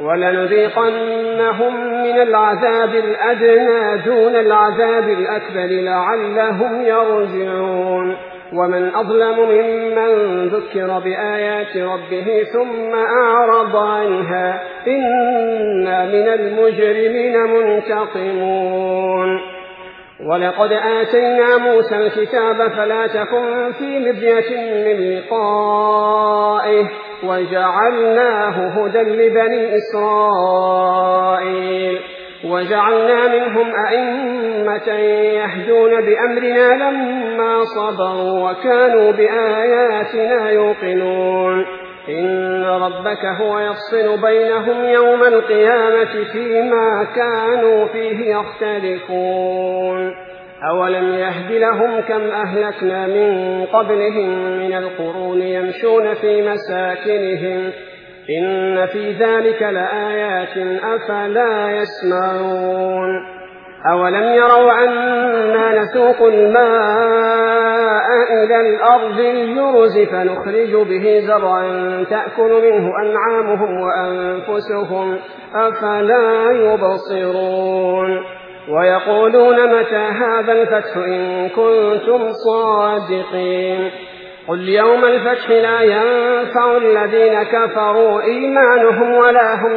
ولنذيقنهم من العذاب الأدنى دون العذاب الأكبر لعلهم يرجعون. ومن أظلم ممن ذكر بآيات ربه ثم أعرض عنها إنا من المجرمين منتقمون. ولقد آتينا موسى الكتاب فلا تكن في مرية من لقائه وجعلناه هدى لبني إسرائيل وجعلنا منهم أئمة يهدون بأمرنا لما صبروا وكانوا بآياتنا يوقنون. إن ربك هو يفصل بينهم يوم القيامة فيما كانوا فيه يختلفون. أولم يهد لهم كم أهلكنا من قبلهم من القرون يمشون في مساكنهم إن في ذلك لآيات أفلا يسمعون. أولم يروا أنا نسوق الماء إلى الأرض الجرز فنخرج به زرعا تأكل منه أنعامهم وأنفسهم أفلا يبصرون. ويقولون متى هذا الفتح إن كنتم صادقين. قل يوم الفتح لا ينفع الذين كفروا إيمانهم ولا هم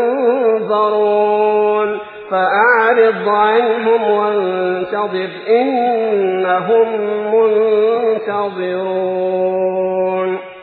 ينظرون فأعرض عنهم وانتظر إنهم منتظرون.